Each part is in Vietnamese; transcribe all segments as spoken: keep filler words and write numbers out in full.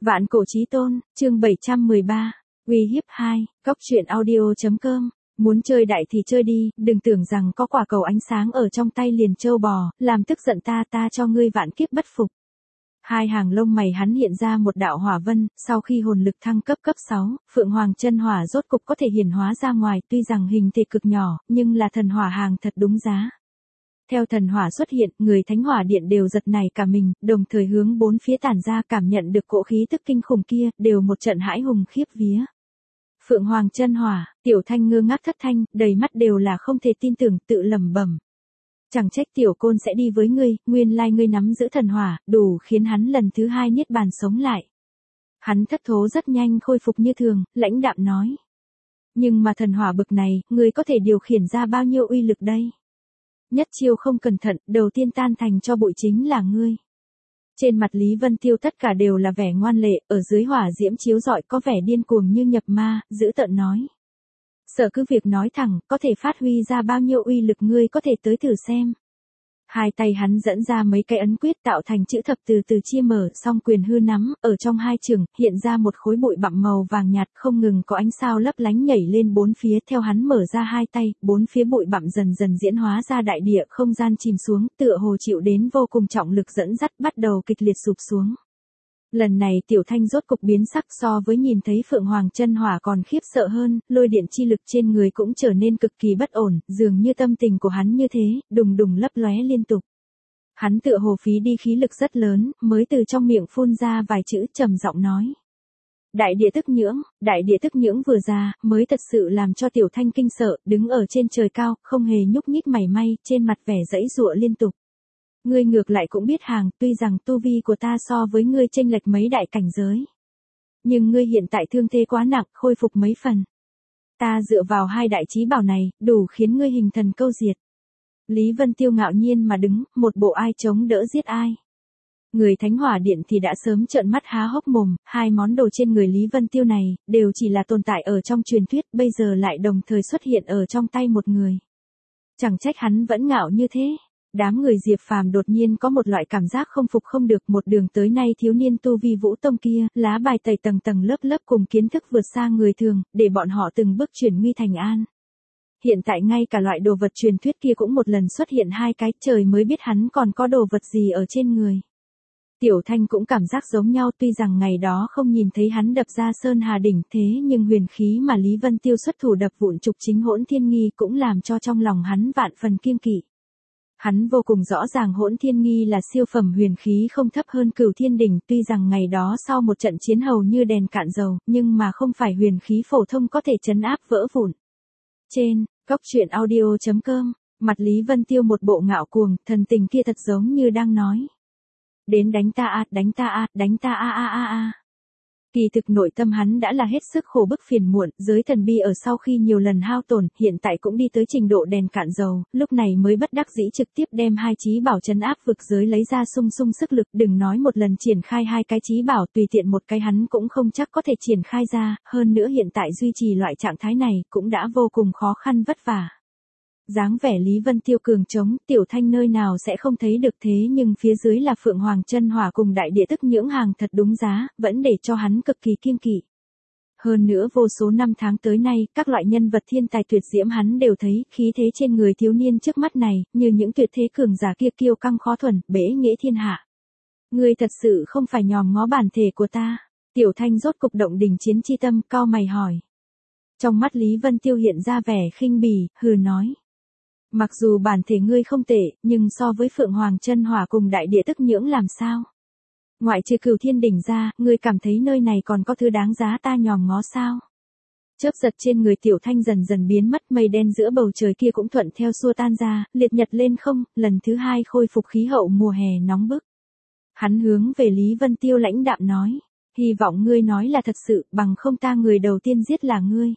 Vạn cổ chí tôn, chương bảy trăm mười ba, uy hiếp hai, cóc truyện audio.com. Muốn chơi đại thì chơi đi, đừng tưởng rằng có quả cầu ánh sáng ở trong tay liền trâu bò, làm tức giận ta ta cho ngươi vạn kiếp bất phục. Hai hàng lông mày hắn hiện ra một đạo hỏa vân, sau khi hồn lực thăng cấp cấp sáu, Phượng Hoàng chân hỏa rốt cục có thể hiển hóa ra ngoài, tuy rằng hình thể cực nhỏ, nhưng là thần hỏa hàng thật đúng giá. Theo thần hỏa xuất hiện, người thánh hỏa điện đều giật nảy cả mình, đồng thời hướng bốn phía tản ra, cảm nhận được cỗ khí tức kinh khủng kia, đều một trận hãi hùng khiếp vía. Phượng Hoàng chân hỏa, Tiểu Thanh ngơ ngác thất thanh, đầy mắt đều là không thể tin tưởng, tự lẩm bẩm. Chẳng trách tiểu côn sẽ đi với ngươi, nguyên lai ngươi nắm giữ thần hỏa, đủ khiến hắn lần thứ hai niết bàn sống lại. Hắn thất thố rất nhanh khôi phục như thường, lãnh đạm nói. Nhưng mà thần hỏa bực này, ngươi có thể điều khiển ra bao nhiêu uy lực đây? Nhất chiêu không cẩn thận, đầu tiên tan thành cho bụi chính là ngươi. Trên mặt Lý Vân Tiêu tất cả đều là vẻ ngoan lệ, ở dưới hỏa diễm chiếu rọi có vẻ điên cuồng như nhập ma, dữ tợn nói. Sở cứ việc nói thẳng, có thể phát huy ra bao nhiêu uy lực ngươi có thể tới thử xem. Hai tay hắn dẫn ra mấy cái ấn quyết tạo thành chữ thập từ từ chia mở, song quyền hư nắm, ở trong hai chưởng, hiện ra một khối bụi bặm màu vàng nhạt, không ngừng có ánh sao lấp lánh nhảy lên bốn phía, theo hắn mở ra hai tay, bốn phía bụi bặm dần dần diễn hóa ra đại địa, không gian chìm xuống, tựa hồ chịu đến vô cùng trọng lực dẫn dắt, bắt đầu kịch liệt sụp xuống. Lần này Tiểu Thanh rốt cục biến sắc, so với nhìn thấy Phượng Hoàng chân hỏa còn khiếp sợ hơn, lôi điện chi lực trên người cũng trở nên cực kỳ bất ổn, dường như tâm tình của hắn như thế, đùng đùng lấp lóe liên tục. Hắn tựa hồ phí đi khí lực rất lớn, mới từ trong miệng phun ra vài chữ, trầm giọng nói. Đại địa tức nhưỡng, đại địa tức nhưỡng vừa ra, mới thật sự làm cho Tiểu Thanh kinh sợ, đứng ở trên trời cao, không hề nhúc nhích mảy may, trên mặt vẻ giãy giụa liên tục. Ngươi ngược lại cũng biết hàng, tuy rằng tu vi của ta so với ngươi chênh lệch mấy đại cảnh giới. Nhưng ngươi hiện tại thương thế quá nặng, khôi phục mấy phần. Ta dựa vào hai đại chí bảo này, đủ khiến ngươi hình thần câu diệt. Lý Vân Tiêu ngạo nhiên mà đứng, một bộ ai chống đỡ giết ai. Người Thánh Hỏa Điện thì đã sớm trợn mắt há hốc mồm, hai món đồ trên người Lý Vân Tiêu này, đều chỉ là tồn tại ở trong truyền thuyết, bây giờ lại đồng thời xuất hiện ở trong tay một người. Chẳng trách hắn vẫn ngạo như thế. Đám người Diệp Phàm đột nhiên có một loại cảm giác không phục không được, một đường tới nay thiếu niên tu vi Vũ Tông kia, lá bài tẩy tầng tầng lớp lớp cùng kiến thức vượt xa người thường, để bọn họ từng bước chuyển nguy thành an. Hiện tại ngay cả loại đồ vật truyền thuyết kia cũng một lần xuất hiện hai cái, trời mới biết hắn còn có đồ vật gì ở trên người. Tiểu Thanh cũng cảm giác giống nhau, tuy rằng ngày đó không nhìn thấy hắn đập ra Sơn Hà Đỉnh, thế nhưng huyền khí mà Lý Vân Tiêu xuất thủ đập vụn trục chính Hỗn Thiên Nghi cũng làm cho trong lòng hắn vạn phần kiêng kỵ. Hắn vô cùng rõ ràng Hỗn Thiên Nghi là siêu phẩm huyền khí không thấp hơn Cửu Thiên Đỉnh, tuy rằng ngày đó sau một trận chiến hầu như đèn cạn dầu, nhưng mà không phải huyền khí phổ thông có thể trấn áp vỡ vụn. Trên, cóc truyện audio.com, mặt Lý Vân Tiêu một bộ ngạo cuồng, thần tình kia thật giống như đang nói. Đến đánh ta a, đánh ta a, đánh ta a a a a. Kỳ thực nội tâm hắn đã là hết sức khổ bức phiền muộn, giới thần bi ở sau khi nhiều lần hao tổn, hiện tại cũng đi tới trình độ đèn cạn dầu, lúc này mới bất đắc dĩ trực tiếp đem hai chí bảo trấn áp vực giới lấy ra sung sung sức lực, đừng nói một lần triển khai hai cái chí bảo, tùy tiện một cái hắn cũng không chắc có thể triển khai ra, hơn nữa hiện tại duy trì loại trạng thái này cũng đã vô cùng khó khăn vất vả. Dáng vẻ Lý Vân Tiêu cường trống, Tiểu Thanh nơi nào sẽ không thấy được, thế nhưng phía dưới là Phượng Hoàng chân hỏa cùng đại địa tức nhưỡng hàng thật đúng giá, vẫn để cho hắn cực kỳ kiêng kỵ. Hơn nữa vô số năm tháng tới nay, các loại nhân vật thiên tài tuyệt diễm hắn đều thấy, khí thế trên người thiếu niên trước mắt này, như những tuyệt thế cường giả kia kiêu căng khó thuần, bể nghĩa thiên hạ. Ngươi thật sự không phải nhòm ngó bản thể của ta. Tiểu Thanh rốt cục động đình chiến chi tâm, cau mày hỏi. Trong mắt Lý Vân Tiêu hiện ra vẻ khinh bỉ, hừ nói. Mặc dù bản thể ngươi không tệ, nhưng so với Phượng Hoàng chân hỏa cùng đại địa tức nhưỡng làm sao? Ngoại trừ Cửu Thiên Đỉnh ra, ngươi cảm thấy nơi này còn có thứ đáng giá ta nhòm ngó sao? Chớp giật trên người Tiểu Thanh dần dần biến mất, mây đen giữa bầu trời kia cũng thuận theo xua tan ra, liệt nhật lên không, lần thứ hai khôi phục khí hậu mùa hè nóng bức. Hắn hướng về Lý Vân Tiêu lãnh đạm nói, hy vọng ngươi nói là thật sự, bằng không ta người đầu tiên giết là ngươi.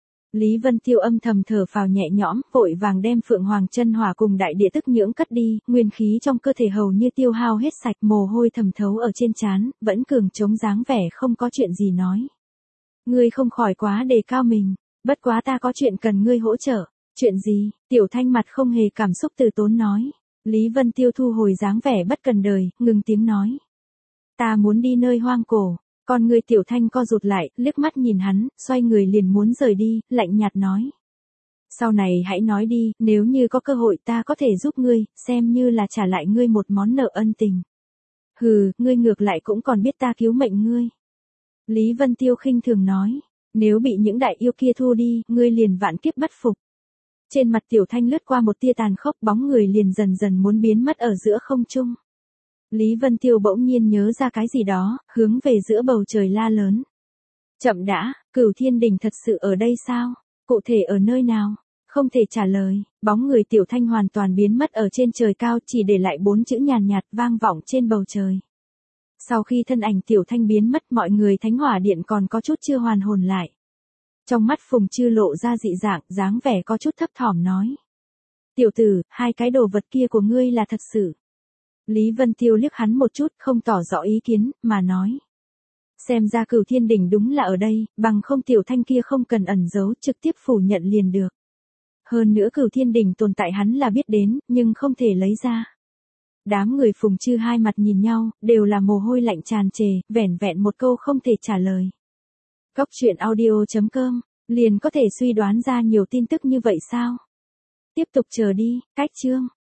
Lý Vân Tiêu âm thầm thở phào nhẹ nhõm, vội vàng đem Phượng Hoàng chân hỏa cùng đại địa tức nhưỡng cất đi, nguyên khí trong cơ thể hầu như tiêu hao hết sạch, mồ hôi thầm thấu ở trên trán, vẫn cường chống dáng vẻ không có chuyện gì nói. Ngươi không khỏi quá đề cao mình, bất quá ta có chuyện cần ngươi hỗ trợ. Chuyện gì? Tiểu Thanh mặt không hề cảm xúc từ tốn nói. Lý Vân Tiêu thu hồi dáng vẻ bất cần đời, ngừng tiếng nói. Ta muốn đi nơi hoang cổ. Con người Tiểu Thanh co rụt lại, liếc mắt nhìn hắn, xoay người liền muốn rời đi, lạnh nhạt nói. Sau này hãy nói đi, nếu như có cơ hội ta có thể giúp ngươi, xem như là trả lại ngươi một món nợ ân tình. Hừ, ngươi ngược lại cũng còn biết ta cứu mệnh ngươi. Lý Vân Tiêu khinh thường nói, nếu bị những đại yêu kia thu đi, ngươi liền vạn kiếp bất phục. Trên mặt Tiểu Thanh lướt qua một tia tàn khốc, bóng người liền dần dần muốn biến mất ở giữa không trung. Lý Vân Tiêu bỗng nhiên nhớ ra cái gì đó, hướng về giữa bầu trời la lớn. Chậm đã, Cửu Thiên Đình thật sự ở đây sao? Cụ thể ở nơi nào? Không thể trả lời, bóng người Tiểu Thanh hoàn toàn biến mất ở trên trời cao, chỉ để lại bốn chữ nhàn nhạt vang vọng trên bầu trời. Sau khi thân ảnh Tiểu Thanh biến mất, mọi người Thánh Hỏa Điện còn có chút chưa hoàn hồn lại. Trong mắt Phùng Chư lộ ra dị dạng, dáng vẻ có chút thấp thỏm nói. Tiểu tử, hai cái đồ vật kia của ngươi là thật sự. Lý Vân Tiêu liếc hắn một chút, không tỏ rõ ý kiến, mà nói. Xem ra Cửu Thiên Đình đúng là ở đây, bằng không Tiểu Thanh kia không cần ẩn giấu, trực tiếp phủ nhận liền được. Hơn nữa Cửu Thiên Đình tồn tại hắn là biết đến, nhưng không thể lấy ra. Đám người Phùng Chư hai mặt nhìn nhau, đều là mồ hôi lạnh tràn trề, vẻn vẹn một câu không thể trả lời. Góc truyện audio chấm com, liền có thể suy đoán ra nhiều tin tức như vậy sao? Tiếp tục chờ đi, cách chương.